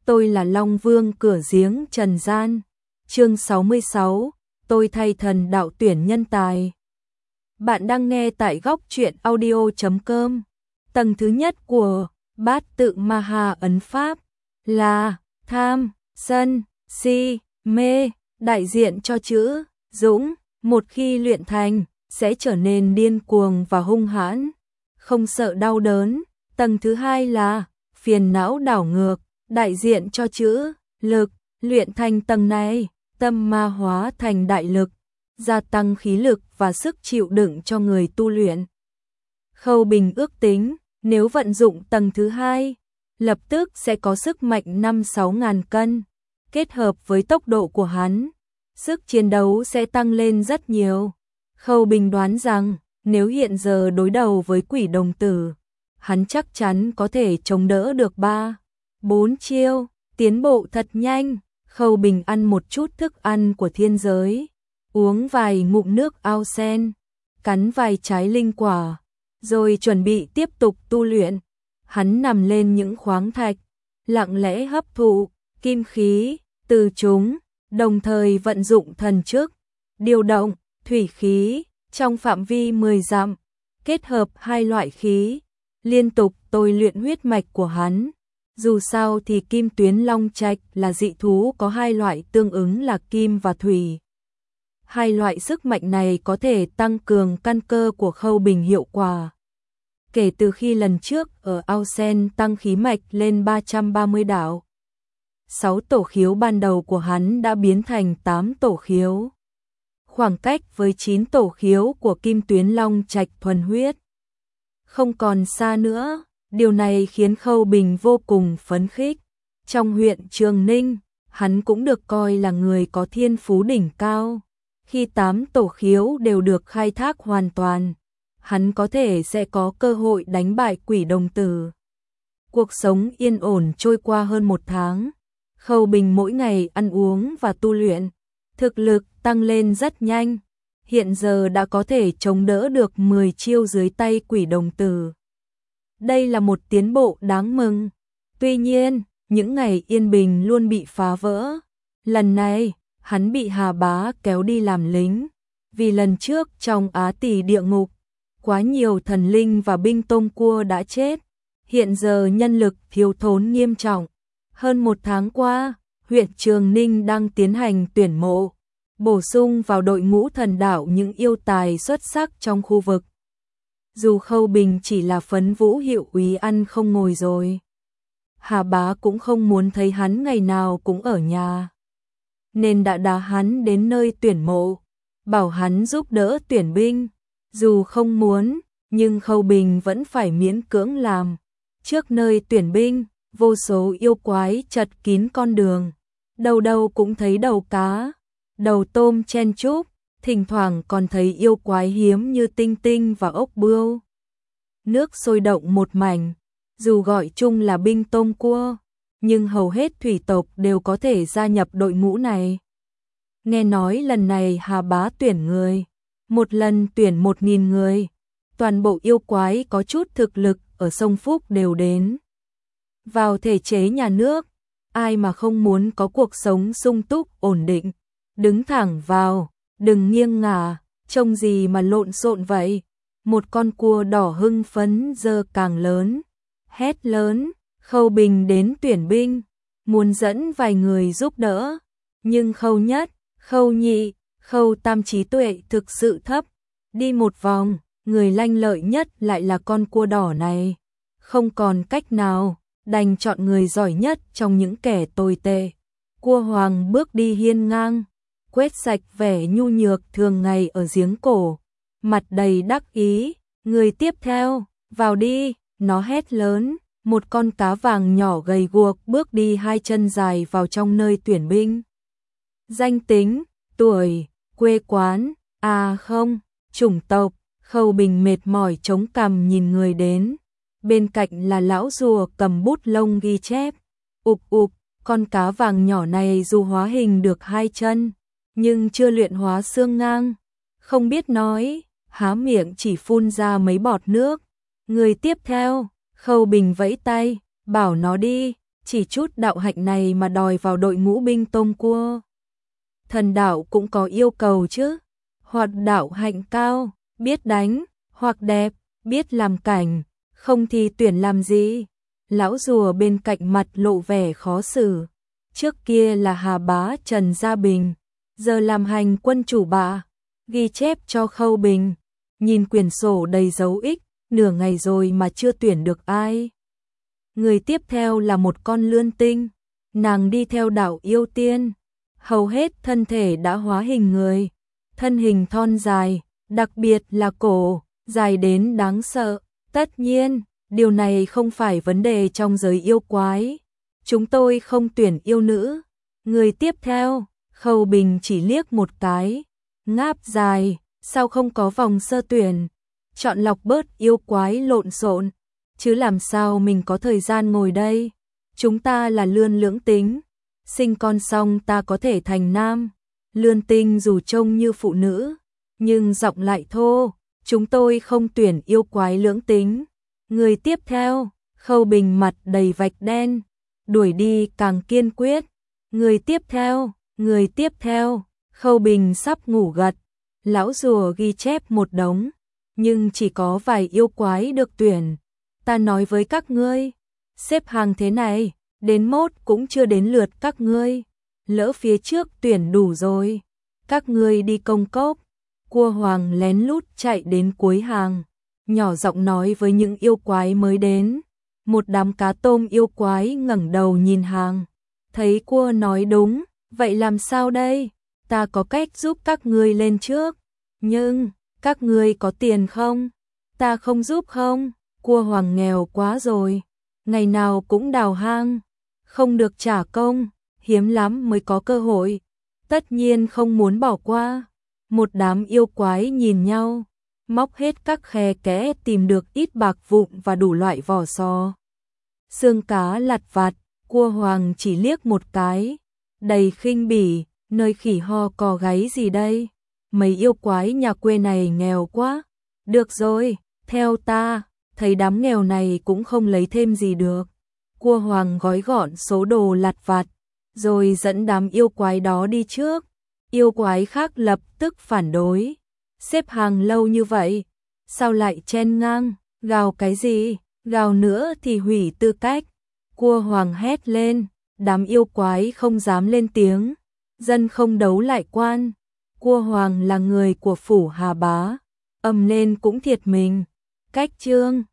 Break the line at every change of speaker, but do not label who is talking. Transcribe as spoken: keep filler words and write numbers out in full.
tôi là Long Vương cửa giếng trần gian. Chương sáu mươi sáu, tôi thay thần đạo tuyển nhân tài. Bạn đang nghe tại góc truyện audio chấm com. Tầng thứ nhất của Bát Tự Ma Ha ấn pháp là tham, sân, si, mê, đại diện cho chữ dũng, một khi luyện thành sẽ trở nên điên cuồng và hung hãn, không sợ đau đớn. Tầng thứ hai là phiền não đảo ngược, đại diện cho chữ lực, luyện thành tầng này, tâm ma hóa thành đại lực, gia tăng khí lực và sức chịu đựng cho người tu luyện. Khâu Bình ước tính, nếu vận dụng tầng thứ hai, lập tức sẽ có sức mạnh năm sáu ngàn cân, kết hợp với tốc độ của hắn, sức chiến đấu sẽ tăng lên rất nhiều. Khâu Bình đoán rằng, nếu hiện giờ đối đầu với Quỷ Đồng Tử, hắn chắc chắn có thể chống đỡ được ba, bốn chiêu, tiến bộ thật nhanh. Khâu Bình ăn một chút thức ăn của thiên giới, uống vài ngụm nước ao sen, cắn vài trái linh quả, rồi chuẩn bị tiếp tục tu luyện. Hắn nằm lên những khoáng thạch, lặng lẽ hấp thụ kim khí từ chúng, đồng thời vận dụng thần chức, điều động thủy khí trong phạm vi mười dặm, kết hợp hai loại khí, liên tục tôi luyện huyết mạch của hắn. Dù sao thì Kim Tuyến Long Trạch là dị thú có hai loại tương ứng là kim và thủy. Hai loại sức mạnh này có thể tăng cường căn cơ của Khâu Bình hiệu quả. Kể từ khi lần trước ở ao sen tăng khí mạch lên ba trăm ba mươi đạo, sáu tổ khiếu ban đầu của hắn đã biến thành tám tổ khiếu. Khoảng cách với chín tổ khiếu của Kim Tuyến Long Trạch thuần huyết không còn xa nữa. Điều này khiến Khâu Bình vô cùng phấn khích. Trong huyện Trường Ninh, hắn cũng được coi là người có thiên phú đỉnh cao. Khi tám tổ khiếu đều được khai thác hoàn toàn, hắn có thể sẽ có cơ hội đánh bại Quỷ Đồng Tử. Cuộc sống yên ổn trôi qua hơn một tháng. Khâu Bình mỗi ngày ăn uống và tu luyện, thực lực tăng lên rất nhanh. Hiện giờ đã có thể chống đỡ được mười chiêu dưới tay Quỷ Đồng Tử. Đây là một tiến bộ đáng mừng. Tuy nhiên, những ngày yên bình luôn bị phá vỡ. Lần này, hắn bị Hà Bá kéo đi làm lính. Vì lần trước trong Á Tỷ địa ngục, quá nhiều thần linh và binh tôm cua đã chết. Hiện giờ nhân lực thiếu thốn nghiêm trọng. Hơn một tháng qua, huyện Trường Ninh đang tiến hành tuyển mộ, bổ sung vào đội ngũ thần đạo những yêu tài xuất sắc trong khu vực. Dù Khâu Bình chỉ là Phấn Vũ hiệu úy ăn không ngồi rồi, Hà Bá cũng không muốn thấy hắn ngày nào cũng ở nhà, nên đã đá hắn đến nơi tuyển mộ, bảo hắn giúp đỡ tuyển binh. Dù không muốn, nhưng Khâu Bình vẫn phải miễn cưỡng làm. Trước nơi tuyển binh, vô số yêu quái chật kín con đường, đầu đầu cũng thấy đầu cá, đầu tôm chen chúc. Thỉnh thoảng còn thấy yêu quái hiếm như tinh tinh và ốc bươu. Nước sôi động một mảnh, dù gọi chung là binh tôm cua, nhưng hầu hết thủy tộc đều có thể gia nhập đội ngũ này. Nghe nói lần này Hà Bá tuyển người, một lần tuyển một nghìn người, toàn bộ yêu quái có chút thực lực ở sông Phúc đều đến. Vào thể chế nhà nước, ai mà không muốn có cuộc sống sung túc ổn định, đứng thẳng vào. Đừng nghiêng ngả, trông gì mà lộn xộn vậy. Một con cua đỏ hưng phấn dơ càng lớn, hét lớn. Khâu Bình đến tuyển binh, muốn dẫn vài người giúp đỡ, nhưng Khâu Nhất, Khâu Nhị, Khâu Tam trí tuệ thực sự thấp. Đi một vòng, người lanh lợi nhất lại là con cua đỏ này. Không còn cách nào, đành chọn người giỏi nhất trong những kẻ tồi tệ. Cua Hoàng bước đi hiên ngang, quét sạch vẻ nhu nhược thường ngày ở giếng cổ, mặt đầy đắc ý. Người tiếp theo, vào đi, nó hét lớn. Một con cá vàng nhỏ gầy guộc bước đi hai chân dài vào trong nơi tuyển binh. Danh tính, tuổi, quê quán, à không, chủng tộc. Khâu Bình mệt mỏi chống cằm nhìn người đến. Bên cạnh là lão rùa cầm bút lông ghi chép. Ục ục, con cá vàng nhỏ này dù hóa hình được hai chân, nhưng chưa luyện hóa xương ngang, không biết nói, há miệng chỉ phun ra mấy bọt nước. Người tiếp theo, Khâu Bình vẫy tay, bảo nó đi. chỉ chút đạo hạnh này mà đòi vào đội ngũ binh tôm cua. Thần đạo cũng có yêu cầu chứ, hoặc đạo hạnh cao, biết đánh, hoặc đẹp, biết làm cảnh, không thì tuyển làm gì. Lão rùa bên cạnh mặt lộ vẻ khó xử. Trước kia là Hà Bá Trần Gia Bình, giờ làm hành quân chủ bạ, ghi chép cho Khâu Bình. Nhìn quyển sổ đầy dấu ích, nửa ngày rồi mà chưa tuyển được ai. Người tiếp theo là một con lươn tinh, nàng đi theo đạo yêu tiên, hầu hết thân thể đã hóa hình người, thân hình thon dài, đặc biệt là cổ, dài đến đáng sợ. Tất nhiên, điều này không phải vấn đề trong giới yêu quái. Chúng tôi không tuyển yêu nữ. Người tiếp theo, Khâu Bình chỉ liếc một cái, ngáp dài, sao không có vòng sơ tuyển, chọn lọc bớt yêu quái lộn xộn, chứ làm sao mình có thời gian ngồi đây. Chúng ta là lươn lưỡng tính, sinh con xong ta có thể thành nam. Lươn tinh dù trông như phụ nữ, nhưng giọng lại thô, chúng tôi không tuyển yêu quái lưỡng tính. Người tiếp theo, Khâu Bình mặt đầy vạch đen, đuổi đi càng kiên quyết. Người tiếp theo, người tiếp theo, Khâu Bình sắp ngủ gật, lão rùa ghi chép một đống, nhưng chỉ có vài yêu quái được tuyển. Ta nói với các ngươi, xếp hàng thế này, đến mốt cũng chưa đến lượt các ngươi, lỡ phía trước tuyển đủ rồi, các ngươi đi công cốc. Cua Hoàng lén lút chạy đến cuối hàng, nhỏ giọng nói với những yêu quái mới đến. Một đám cá tôm yêu quái ngẩng đầu nhìn hàng, thấy cua nói đúng, vậy làm sao đây? Ta có cách giúp các ngươi lên trước, nhưng các ngươi có tiền không? Ta không giúp không? Cua Hoàng nghèo quá rồi, ngày nào cũng đào hang, không được trả công, hiếm lắm mới có cơ hội, tất nhiên không muốn bỏ qua. Một đám yêu quái nhìn nhau, móc hết các khe kẽ tìm được ít bạc vụn và đủ loại vỏ sò, xương cá lặt vặt. Cua Hoàng chỉ liếc một cái, đầy khinh bỉ, nơi khỉ ho cò gáy gì đây? Mấy yêu quái nhà quê này nghèo quá. Được rồi, theo ta, thấy đám nghèo này cũng không lấy thêm gì được. Cua Hoàng gói gọn số đồ lặt vặt, rồi dẫn đám yêu quái đó đi trước. Yêu quái khác lập tức phản đối. Xếp hàng lâu như vậy, sao lại chen ngang, gào cái gì, gào nữa thì hủy tư cách. Cua Hoàng hét lên, đám yêu quái không dám lên tiếng, dân không đấu lại quan. Cua Hoàng là người của phủ Hà Bá, ầm lên cũng thiệt mình. Cách chương